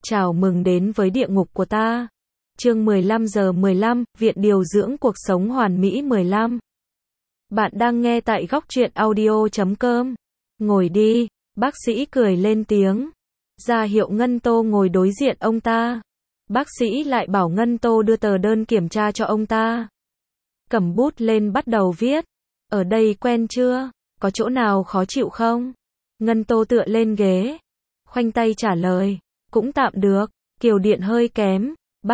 Chào mừng đến với địa ngục của ta. Chương 15 giờ 15, Viện Điều dưỡng cuộc sống hoàn mỹ 15. Bạn đang nghe tại góc truyện audio.com. Ngồi đi, bác sĩ cười lên tiếng. Ra hiệu Ngân Tô ngồi đối diện ông ta. Bác sĩ lại bảo Ngân Tô đưa tờ đơn kiểm tra cho ông ta. Cầm bút lên bắt đầu viết. Ở đây quen chưa? Có chỗ nào khó chịu không? Ngân Tô tựa lên ghế. Khoanh tay trả lời. Cũng tạm được, kiều điện hơi kém.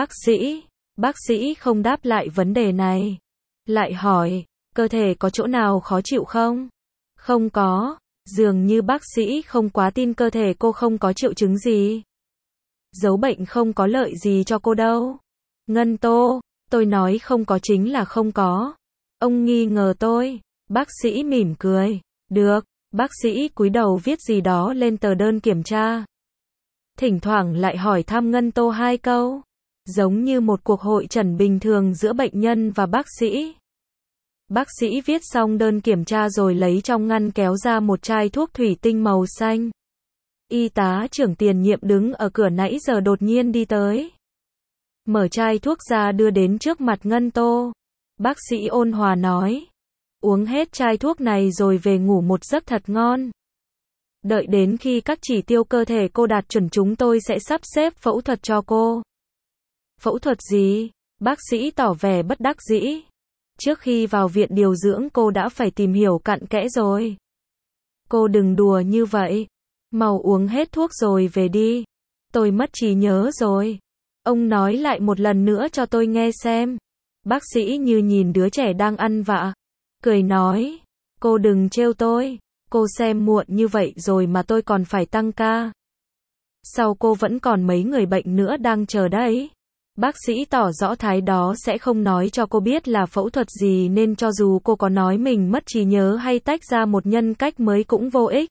Bác sĩ không đáp lại vấn đề này. Lại hỏi, cơ thể có chỗ nào khó chịu không? Không có, dường như bác sĩ không quá tin cơ thể cô không có triệu chứng gì. Giấu bệnh không có lợi gì cho cô đâu. Ngân Tô, tôi nói không có chính là không có. Ông nghi ngờ tôi. Bác sĩ mỉm cười. Được, bác sĩ cúi đầu viết gì đó lên tờ đơn kiểm tra. Thỉnh thoảng lại hỏi thăm Ngân Tô 2 câu. Giống như một cuộc hội chẩn bình thường giữa bệnh nhân và bác sĩ. Bác sĩ viết xong đơn kiểm tra rồi lấy trong ngăn kéo ra một chai thuốc thủy tinh màu xanh. Y tá trưởng tiền nhiệm đứng ở cửa nãy giờ đột nhiên đi tới. Mở chai thuốc ra đưa đến trước mặt Ngân Tô. Bác sĩ ôn hòa nói. Uống hết chai thuốc này rồi về ngủ một giấc thật ngon. Đợi đến khi các chỉ tiêu cơ thể cô đạt chuẩn chúng tôi sẽ sắp xếp phẫu thuật cho cô. Phẫu thuật gì? Bác sĩ tỏ vẻ bất đắc dĩ. Trước khi vào viện điều dưỡng cô đã phải tìm hiểu cặn kẽ rồi. Cô đừng đùa như vậy. Mau uống hết thuốc rồi về đi. Tôi mất trí nhớ rồi. Ông nói lại một lần nữa cho tôi nghe xem. Bác sĩ như nhìn đứa trẻ đang ăn vạ. Cười nói. Cô đừng trêu tôi. Cô xem muộn như vậy rồi mà tôi còn phải tăng ca. Sau cô vẫn còn mấy người bệnh nữa đang chờ đấy. Bác sĩ tỏ rõ thái đó sẽ không nói cho cô biết là phẫu thuật gì nên cho dù cô có nói mình mất trí nhớ hay tách ra một nhân cách mới cũng vô ích.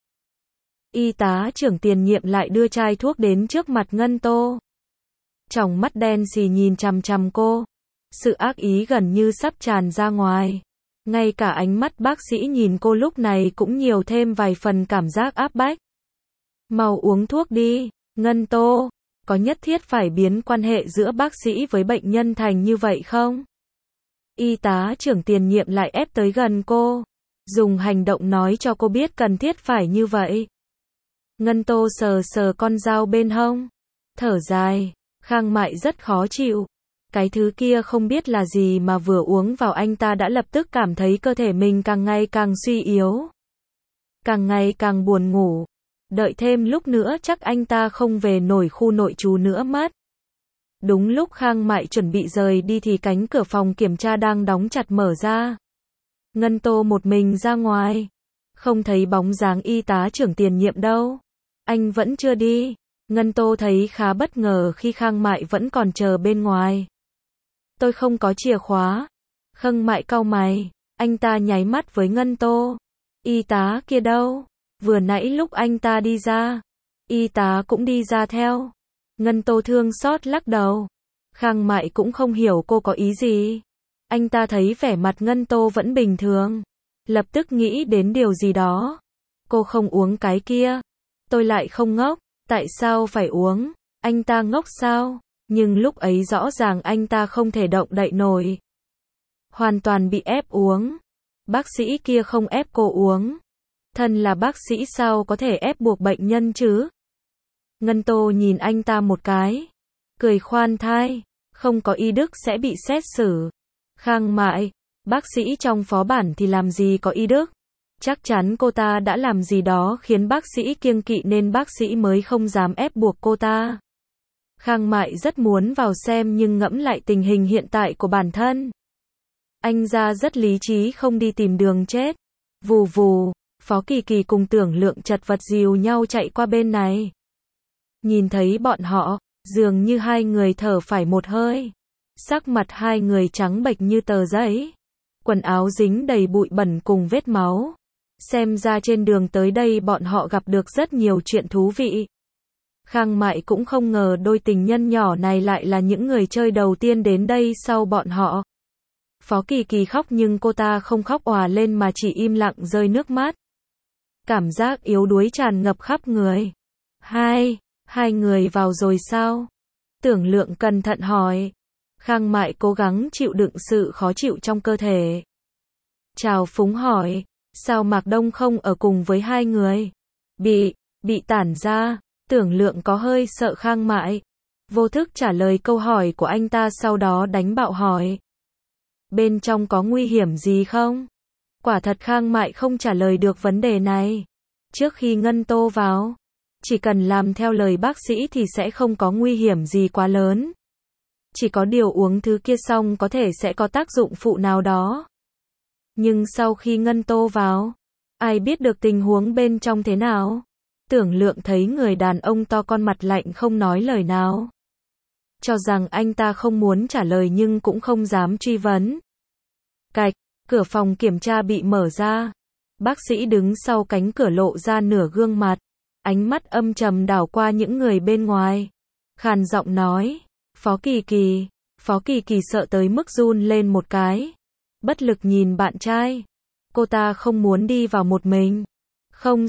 Y tá trưởng tiền nhiệm lại đưa chai thuốc đến trước mặt Ngân Tô. Tròng mắt đen xì nhìn chằm chằm cô. Sự ác ý gần như sắp tràn ra ngoài. Ngay cả ánh mắt bác sĩ nhìn cô lúc này cũng nhiều thêm vài phần cảm giác áp bách. Mau uống thuốc đi, Ngân Tô. Có nhất thiết phải biến quan hệ giữa bác sĩ với bệnh nhân thành như vậy không? Y tá trưởng tiền nhiệm lại ép tới gần cô. Dùng hành động nói cho cô biết cần thiết phải như vậy. Ngân Tô sờ sờ con dao bên hông. Thở dài. Khang Mại rất khó chịu. Cái thứ kia không biết là gì mà vừa uống vào anh ta đã lập tức cảm thấy cơ thể mình càng ngày càng suy yếu. Càng ngày càng buồn ngủ. Đợi thêm lúc nữa chắc anh ta không về nổi khu nội trú nữa mất. Đúng lúc Khang Mại chuẩn bị rời đi thì cánh cửa phòng kiểm tra đang đóng chặt mở ra. Ngân Tô một mình ra ngoài. Không thấy bóng dáng y tá trưởng tiền nhiệm đâu. Anh vẫn chưa đi. Ngân Tô thấy khá bất ngờ khi Khang Mại vẫn còn chờ bên ngoài. Tôi không có chìa khóa. Khang Mại cau mày. Anh ta nháy mắt với Ngân Tô. Y tá kia đâu? Vừa nãy lúc anh ta đi ra, y tá cũng đi ra theo. Ngân Tô thương xót lắc đầu. Khang Mại cũng không hiểu cô có ý gì. Anh ta thấy vẻ mặt Ngân Tô vẫn bình thường. Lập tức nghĩ đến điều gì đó. Cô không uống cái kia. Tôi lại không ngốc. Tại sao phải uống? Anh ta ngốc sao? Nhưng lúc ấy rõ ràng anh ta không thể động đậy nổi. Hoàn toàn bị ép uống. Bác sĩ kia không ép cô uống. Thân là bác sĩ sao có thể ép buộc bệnh nhân chứ? Ngân Tô nhìn anh ta một cái. Cười khoan thai. Không có y đức sẽ bị xét xử. Khang Mại. Bác sĩ trong phó bản thì làm gì có y đức? Chắc chắn cô ta đã làm gì đó khiến bác sĩ kiêng kỵ nên bác sĩ mới không dám ép buộc cô ta. Khang Mại rất muốn vào xem nhưng ngẫm lại tình hình hiện tại của bản thân. Anh ra rất lý trí không đi tìm đường chết. Vù vù. Phó Kỳ Kỳ cùng Tưởng Lượng chật vật dìu nhau chạy qua bên này. Nhìn thấy bọn họ, dường như hai người thở phải một hơi. Sắc mặt hai người trắng bệch như tờ giấy. Quần áo dính đầy bụi bẩn cùng vết máu. Xem ra trên đường tới đây bọn họ gặp được rất nhiều chuyện thú vị. Khang Mại cũng không ngờ đôi tình nhân nhỏ này lại là những người chơi đầu tiên đến đây sau bọn họ. Phó Kỳ Kỳ khóc nhưng cô ta không khóc òa lên mà chỉ im lặng rơi nước mắt. Cảm giác yếu đuối tràn ngập khắp người. Hai người vào rồi sao? Tưởng Lượng cẩn thận hỏi. Khang Mại cố gắng chịu đựng sự khó chịu trong cơ thể. Trào phúng hỏi, sao Mạc Đông không ở cùng với hai người? Bị tản ra. Tưởng Lượng có hơi sợ Khang Mại. Vô thức trả lời câu hỏi của anh ta, sau đó đánh bạo hỏi. Bên trong có nguy hiểm gì không? Quả thật Khang Mại không trả lời được vấn đề này. Trước khi Ngân Tô vào, chỉ cần làm theo lời bác sĩ thì sẽ không có nguy hiểm gì quá lớn. Chỉ có điều uống thứ kia xong có thể sẽ có tác dụng phụ nào đó. Nhưng sau khi Ngân Tô vào, ai biết được tình huống bên trong thế nào? Tưởng Lượng thấy người đàn ông to con mặt lạnh không nói lời nào. Cho rằng anh ta không muốn trả lời nhưng cũng không dám truy vấn. Cạch, cửa phòng kiểm tra bị mở ra. Bác sĩ đứng sau cánh cửa lộ ra nửa gương mặt. Ánh mắt âm trầm đảo qua những người bên ngoài. Khàn giọng nói, Phó Kỳ Kỳ. Phó Kỳ Kỳ sợ tới mức run lên một cái. Bất lực nhìn bạn trai. Cô ta không muốn đi vào một mình. Không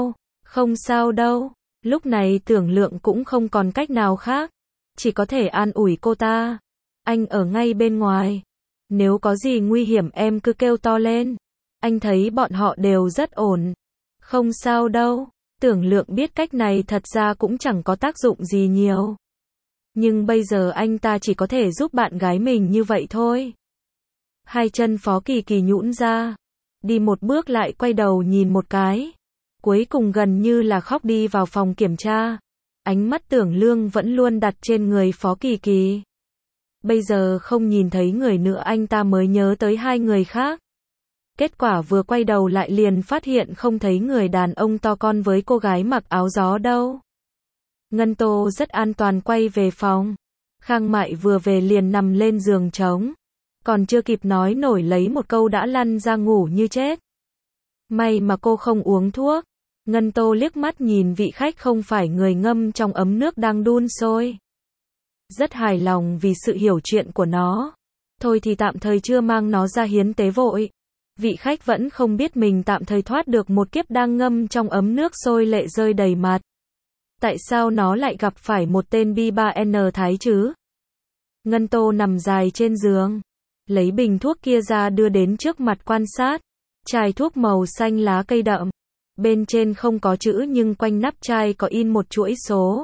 sao đâu. Lúc này Tưởng Lượng cũng không còn cách nào khác. Chỉ có thể an ủi cô ta. Anh ở ngay bên ngoài. Nếu có gì nguy hiểm em cứ kêu to lên. Anh thấy bọn họ đều rất ổn. Không sao đâu. Tưởng Lượng biết cách này thật ra cũng chẳng có tác dụng gì nhiều. Nhưng bây giờ anh ta chỉ có thể giúp bạn gái mình như vậy thôi. Hai chân Phó Kỳ Kỳ nhũn ra. Đi một bước lại quay đầu nhìn một cái. Cuối cùng gần như là khóc đi vào phòng kiểm tra. Ánh mắt Tưởng Lượng vẫn luôn đặt trên người Phó Kỳ Kỳ. Bây giờ không nhìn thấy người nữa anh ta mới nhớ tới hai người khác. Kết quả vừa quay đầu lại liền phát hiện không thấy người đàn ông to con với cô gái mặc áo gió đâu. Ngân Tô rất an toàn quay về phòng. Khang Mại vừa về liền nằm lên giường trống. Còn chưa kịp nói nổi lấy một câu đã lăn ra ngủ như chết. May mà cô không uống thuốc. Ngân Tô liếc mắt nhìn vị khách không phải người ngâm trong ấm nước đang đun sôi. Rất hài lòng vì sự hiểu chuyện của nó. Thôi thì tạm thời chưa mang nó ra hiến tế vội. Vị khách vẫn không biết mình tạm thời thoát được một kiếp đang ngâm trong ấm nước sôi, lệ rơi đầy mặt. Tại sao nó lại gặp phải một tên B3N Thái chứ? Ngân Tô nằm dài trên giường. Lấy bình thuốc kia ra đưa đến trước mặt quan sát. Chai thuốc màu xanh lá cây đậm. Bên trên không có chữ nhưng quanh nắp chai có in một chuỗi số.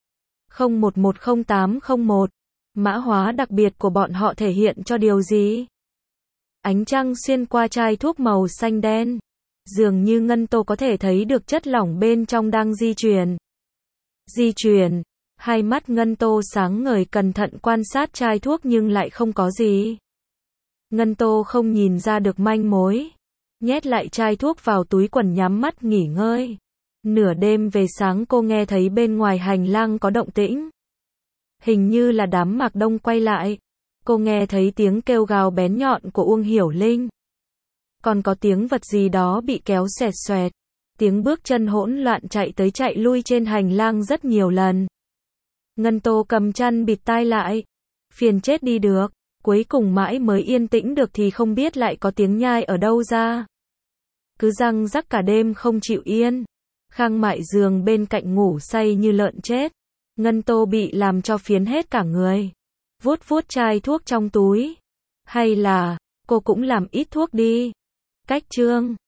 01100801. Mã hóa đặc biệt của bọn họ thể hiện cho điều gì? Ánh trăng xuyên qua chai thuốc màu xanh đen. Dường như Ngân Tô có thể thấy được chất lỏng bên trong đang di chuyển. Hai mắt Ngân Tô sáng ngời cẩn thận quan sát chai thuốc nhưng lại không có gì. Ngân Tô không nhìn ra được manh mối. Nhét lại chai thuốc vào túi quần nhắm mắt nghỉ ngơi. Nửa đêm về sáng cô nghe thấy bên ngoài hành lang có động tĩnh. Hình như là đám Mạc Đông quay lại. Cô nghe thấy tiếng kêu gào bén nhọn của Uông Hiểu Linh. Còn có tiếng vật gì đó bị kéo xẹt xoẹt. Tiếng bước chân hỗn loạn chạy tới chạy lui trên hành lang rất nhiều lần. Ngân Tô cầm chăn bịt tai lại. Phiền chết đi được. Cuối cùng mãi mới yên tĩnh được thì không biết lại có tiếng nhai ở đâu ra. Cứ răng rắc cả đêm không chịu yên. Khang Mại giường bên cạnh ngủ say như lợn chết. Ngân Tô bị làm cho phiến hết cả người. Vuốt vuốt chai thuốc trong túi. Hay là, cô cũng làm ít thuốc đi. Cách chương